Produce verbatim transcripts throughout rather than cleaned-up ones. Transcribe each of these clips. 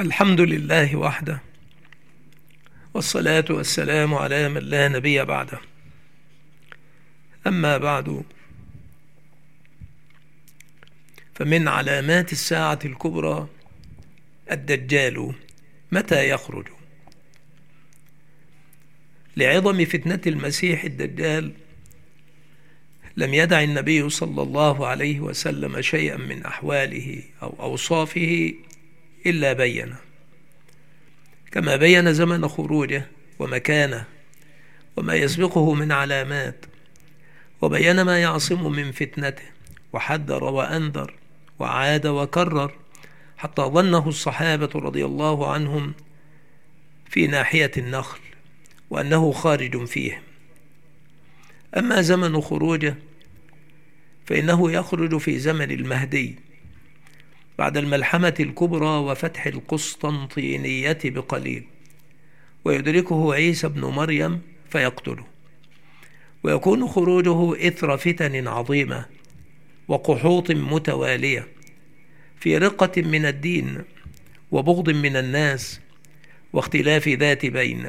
الحمد لله وحده، والصلاة والسلام على من لا نبي بعده. أما بعد، فمن علامات الساعة الكبرى الدجال متى يخرج. لعظم فتنة المسيح الدجال لم يدع النبي صلى الله عليه وسلم شيئا من أحواله أو أوصافه إلا بينه، كما بين زمن خروجه ومكانه وما يسبقه من علامات، وبين ما يعصم من فتنته، وحذر وأنذر وعاد وكرر، حتى ظنه الصحابة رضي الله عنهم في ناحية النخل وأنه خارج فيهم. أما زمن خروجه فإنه يخرج في زمن المهدي بعد الملحمة الكبرى وفتح القسطنطينية بقليل، ويدركه عيسى بن مريم فيقتله، ويكون خروجه إثر فتن عظيمة وقحوط متوالية في رقة من الدين وبغض من الناس واختلاف ذات بين.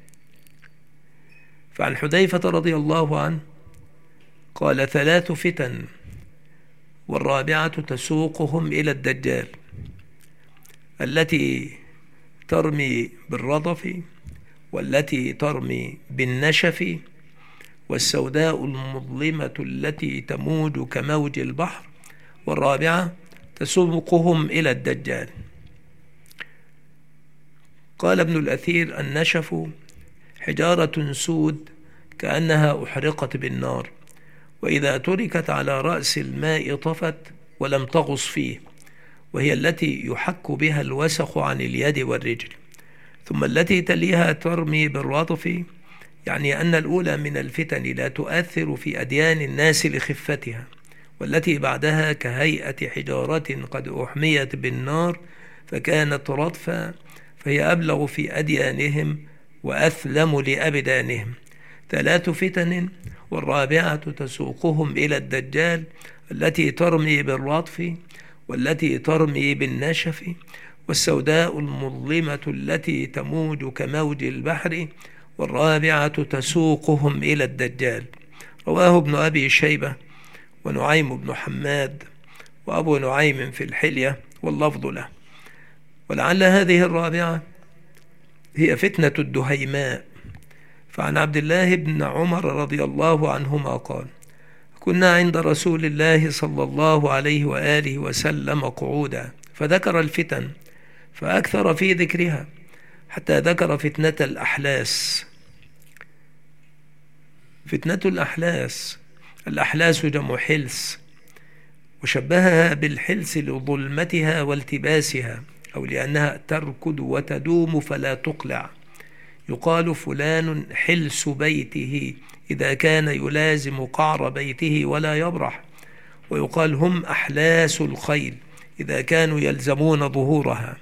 فعن حذيفة رضي الله عنه قال: ثلاث فتن والرابعة تسوقهم إلى الدجال: التي ترمي بالرضف، والتي ترمي بالنشف، والسوداء المظلمة التي تموج كموج البحر، والرابعة تسوقهم إلى الدجال. قال ابن الأثير: النشف حجارة سود كأنها أحرقت بالنار، وإذا تركت على رأس الماء طفت ولم تغص فيه، وهي التي يحك بها الوسخ عن اليد والرجل. ثم التي تليها ترمي بالرضف، يعني أن الأولى من الفتن لا تؤثر في أديان الناس لخفتها، والتي بعدها كهيئة حجارة قد أحميت بالنار فكانت رطفا، فهي أبلغ في أديانهم وأثلم لأبدانهم. ثلاث فتن والرابعة تسوقهم إلى الدجال: التي ترمي بالرطف، والتي ترمي بالنشف، والسوداء المظلمة التي تموج كموج البحر، والرابعة تسوقهم إلى الدجال. رواه ابن أبي شيبة ونعيم بن حماد وأبو نعيم في الحلية، واللفظ له. ولعل هذه الرابعة هي فتنة الدهيماء. فعن عبد الله بن عمر رضي الله عنهما قال: كنا عند رسول الله صلى الله عليه وآله وسلم قعودا، فذكر الفتن فأكثر في ذكرها حتى ذكر فتنة الأحلاس. فتنة الأحلاس، الأحلاس جمع حلس، وشبهها بالحلس لظلمتها والتباسها، أو لأنها تركض وتدوم فلا تقلع. يقال فلان حلس بيته إذا كان يلازم قعر بيته ولا يبرح، ويقال هم أحلاس الخيل إذا كانوا يلزمون ظهورها.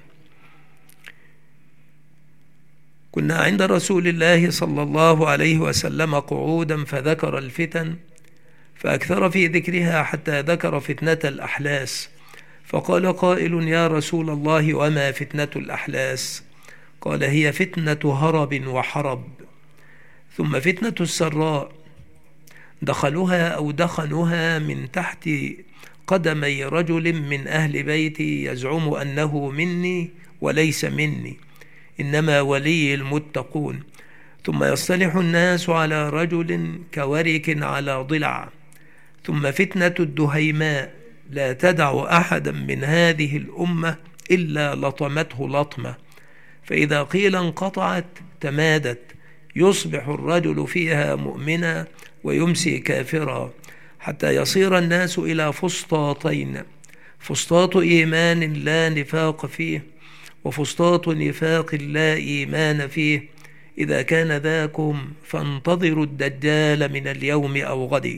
كنا عند رسول الله صلى الله عليه وسلم قعودا فذكر الفتن فأكثر في ذكرها حتى ذكر فتنة الأحلاس، فقال قائل: يا رسول الله، وما فتنة الأحلاس؟ قال: هي فتنة هرب وحرب، ثم فتنة السراء دخلها أو دخنها من تحت قدمي رجل من أهل بيتي يزعم أنه مني وليس مني، إنما ولي المتقون، ثم يصطلح الناس على رجل كورك على ضلع. ثم فتنة الدهيماء لا تدع أحدا من هذه الأمة إلا لطمته لطمة، فإذا قيل انقطعت تمادت، يصبح الرجل فيها مؤمنا ويمسي كافرا، حتى يصير الناس إلى فسطاطين: فسطاط إيمان لا نفاق فيه، وفسطاط نفاق لا إيمان فيه. إذا كان ذاكم فانتظروا الدجال من اليوم أو غد.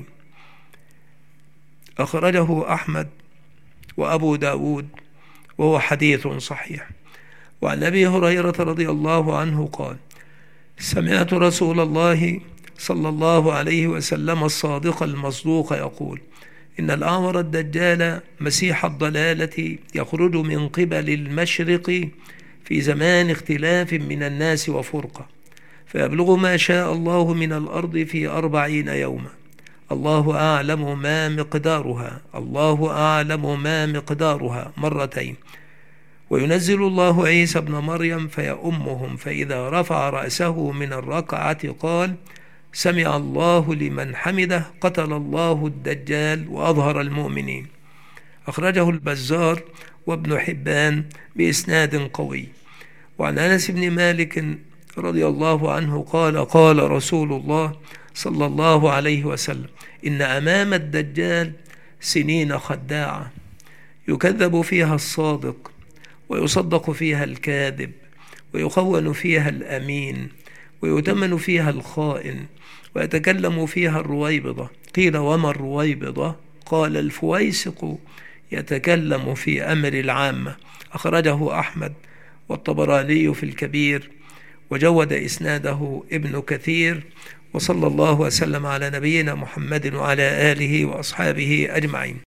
أخرجه أحمد وأبو داود وهو حديث صحيح. وعن أبي هريرة رضي الله عنه قال: سمعت رسول الله صلى الله عليه وسلم الصادق المصدوق يقول: إن الأعور الدجال مسيح الضلالة يخرج من قبل المشرق في زمان اختلاف من الناس وفرقة، فيبلغ ما شاء الله من الأرض في أربعين يوما، الله أعلم ما مقدارها، الله أعلم ما مقدارها مرتين. وينزل الله عيسى ابن مريم فيؤمهم، فإذا رفع رأسه من الركعة قال: سمع الله لمن حمده، قتل الله الدجال وأظهر المؤمنين. أخرجه البزار وابن حبان بإسناد قوي. وعن أنس بن مالك رضي الله عنه قال: قال رسول الله صلى الله عليه وسلم: إن أمام الدجال سنين خداعة، يكذب فيها الصادق ويصدق فيها الكاذب، ويخون فيها الأمين، ويؤتمن فيها الخائن، ويتكلم فيها الرويبضة. قيل: وما الرويبضة؟ قال: الفويسق يتكلم في أمر العامة. أخرجه أحمد والطبراني في الكبير، وجود إسناده ابن كثير. وصلى الله وسلم على نبينا محمد وعلى آله وأصحابه أجمعين.